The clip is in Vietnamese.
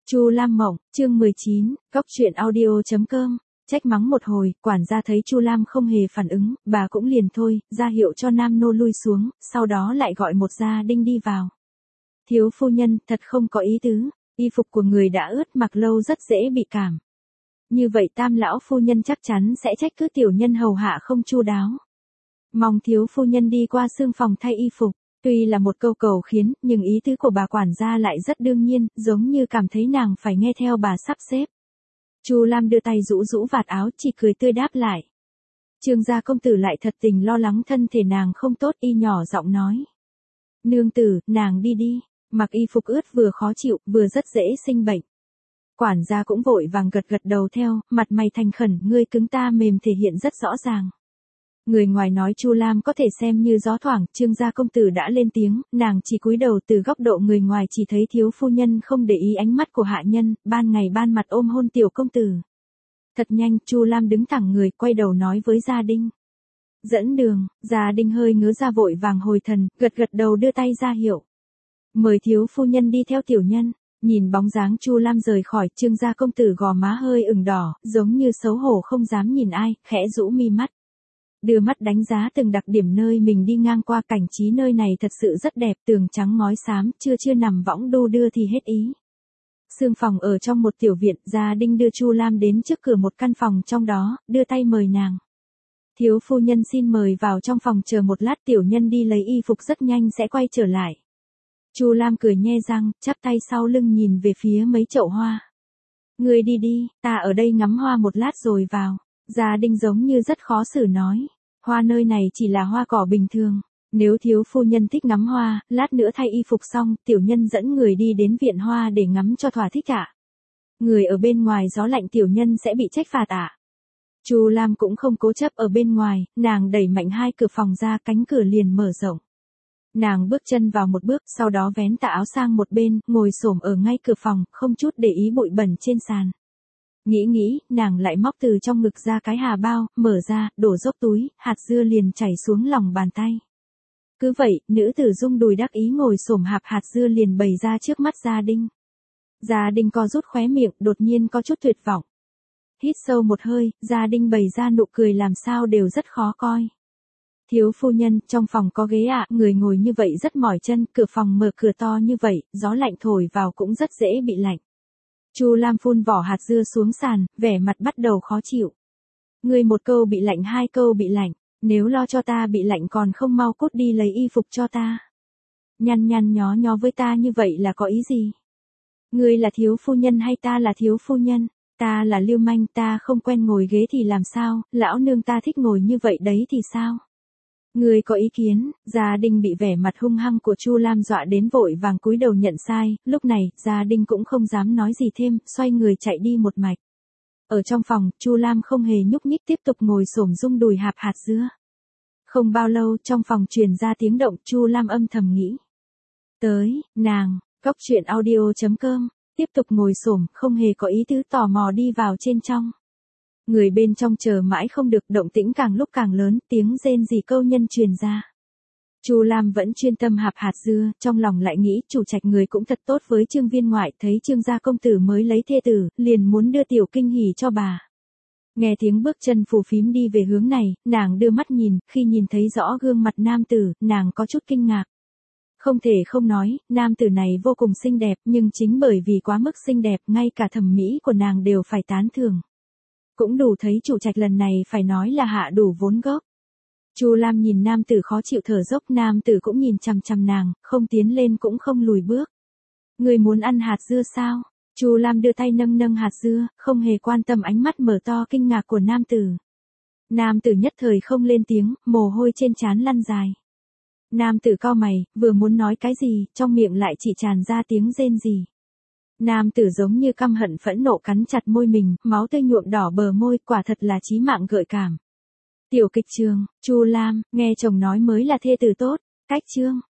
Chu Lam Mộng, chương 19, Cóc truyện audio.com. Trách mắng một hồi, quản gia thấy Chu Lam không hề phản ứng, bà cũng liền thôi, ra hiệu cho nam nô lui xuống, sau đó lại gọi một gia đinh đi vào. Thiếu phu nhân, thật không có ý tứ, y phục của người đã ướt mặc lâu rất dễ bị cảm. Như vậy tam lão phu nhân chắc chắn sẽ trách cứ tiểu nhân hầu hạ không chu đáo. Mong thiếu phu nhân đi qua xương phòng thay y phục. Tuy là một câu cầu khiến, nhưng ý tứ của bà quản gia lại rất đương nhiên, giống như cảm thấy nàng phải nghe theo bà sắp xếp. Chu Lam đưa tay rũ rũ vạt áo, chỉ cười tươi đáp lại. Trương gia công tử lại thật tình lo lắng thân thể nàng không tốt, y nhỏ giọng nói. Nương tử, nàng đi đi, mặc y phục ướt vừa khó chịu, vừa rất dễ sinh bệnh. Quản gia cũng vội vàng gật gật đầu theo, mặt mày thành khẩn, ngươi cứng ta mềm thể hiện rất rõ ràng. Người ngoài nói Chu Lam có thể xem như gió thoảng, Trương gia công tử đã lên tiếng, nàng chỉ cúi đầu, từ góc độ người ngoài chỉ thấy thiếu phu nhân không để ý ánh mắt của hạ nhân, ban ngày ban mặt ôm hôn tiểu công tử. Thật nhanh, Chu Lam đứng thẳng người, quay đầu nói với gia đinh. Dẫn đường, gia đinh hơi ngớ ra vội vàng hồi thần, gật gật đầu đưa tay ra hiệu. Mời thiếu phu nhân đi theo tiểu nhân. Nhìn bóng dáng Chu Lam rời khỏi, Trương gia công tử gò má hơi ửng đỏ, giống như xấu hổ không dám nhìn ai, khẽ rũ mi mắt. Đưa mắt đánh giá từng đặc điểm nơi mình đi ngang qua, cảnh trí nơi này thật sự rất đẹp, tường trắng ngói xám, chưa nằm võng đu đưa thì hết ý. Sương phòng ở trong một tiểu viện, gia đinh đưa Chu Lam đến trước cửa một căn phòng trong đó, đưa tay mời nàng. Thiếu phu nhân xin mời vào trong phòng chờ một lát, tiểu nhân đi lấy y phục rất nhanh sẽ quay trở lại. Chu Lam cười nhe răng, chắp tay sau lưng nhìn về phía mấy chậu hoa. Ngươi đi đi, ta ở đây ngắm hoa một lát rồi vào. Gia đinh giống như rất khó xử nói. Hoa nơi này chỉ là hoa cỏ bình thường. Nếu thiếu phu nhân thích ngắm hoa, lát nữa thay y phục xong, tiểu nhân dẫn người đi đến viện hoa để ngắm cho thỏa thích ạ. Người ở bên ngoài gió lạnh, tiểu nhân sẽ bị trách phạt ạ. Chu Lam cũng không cố chấp ở bên ngoài, nàng đẩy mạnh hai cửa phòng ra, cánh cửa liền mở rộng. Nàng bước chân vào một bước, sau đó vén tà áo sang một bên, ngồi xổm ở ngay cửa phòng, không chút để ý bụi bẩn trên sàn. Nghĩ, nàng lại móc từ trong ngực ra cái hà bao, mở ra, đổ dốc túi, hạt dưa liền chảy xuống lòng bàn tay. Cứ vậy, nữ tử rung đùi đắc ý ngồi xổm hạp hạt dưa liền bày ra trước mắt gia đinh. Gia đinh co rút khóe miệng, đột nhiên có chút tuyệt vọng. Hít sâu một hơi, gia đinh bày ra nụ cười làm sao đều rất khó coi. Thiếu phu nhân, trong phòng có ghế ạ, người ngồi như vậy rất mỏi chân, cửa phòng mở cửa to như vậy, gió lạnh thổi vào cũng rất dễ bị lạnh. Chu Lam phun vỏ hạt dưa xuống sàn, vẻ mặt bắt đầu khó chịu. Ngươi một câu bị lạnh, hai câu bị lạnh, nếu lo cho ta bị lạnh còn không mau cút đi lấy y phục cho ta. Nhăn nhó với ta như vậy là có ý gì? Ngươi là thiếu phu nhân hay ta là thiếu phu nhân? Ta là lưu manh, ta không quen ngồi ghế thì làm sao, lão nương ta thích ngồi như vậy đấy thì sao? Ngươi có ý kiến? Gia đinh bị vẻ mặt hung hăng của Chu Lam dọa đến vội vàng cúi đầu nhận sai, lúc này, gia đinh cũng không dám nói gì thêm, xoay người chạy đi một mạch. Ở trong phòng, Chu Lam không hề nhúc nhích tiếp tục ngồi xổm rung đùi hạp hạt dưa. Không bao lâu, trong phòng truyền ra tiếng động, Chu Lam âm thầm nghĩ. Tới, nàng, Cóc truyện audio.com, tiếp tục ngồi xổm, không hề có ý tứ tò mò đi vào trên trong. Người bên trong chờ mãi không được, động tĩnh càng lúc càng lớn, tiếng rên rỉ câu nhân truyền ra. Chu Lam vẫn chuyên tâm hạp hạt dưa, trong lòng lại nghĩ chủ trạch người cũng thật tốt với Trương viên ngoại, thấy Trương gia công tử mới lấy thê tử, liền muốn đưa tiểu kinh hỉ cho bà. Nghe tiếng bước chân phù phím đi về hướng này, nàng đưa mắt nhìn, khi nhìn thấy rõ gương mặt nam tử, nàng có chút kinh ngạc. Không thể không nói, nam tử này vô cùng xinh đẹp, nhưng chính bởi vì quá mức xinh đẹp, ngay cả thẩm mỹ của nàng đều phải tán thưởng. Cũng đủ thấy chủ trạch lần này phải nói là hạ đủ vốn gốc. Chu Lam nhìn nam tử khó chịu thở dốc, nam tử cũng nhìn chằm chằm nàng, không tiến lên cũng không lùi bước. Người muốn ăn hạt dưa sao? Chu Lam đưa tay nâng hạt dưa, không hề quan tâm ánh mắt mở to kinh ngạc của nam tử. Nam tử nhất thời không lên tiếng, mồ hôi trên trán lăn dài. Nam tử cau mày, vừa muốn nói cái gì, trong miệng lại chỉ tràn ra tiếng rên rỉ. Nam tử giống như căm hận phẫn nộ cắn chặt môi mình, máu tươi nhuộm đỏ bờ môi, quả thật là chí mạng gợi cảm. Tiểu kịch trường, Chu Lam, nghe chồng nói mới là thê tử tốt, cách chương.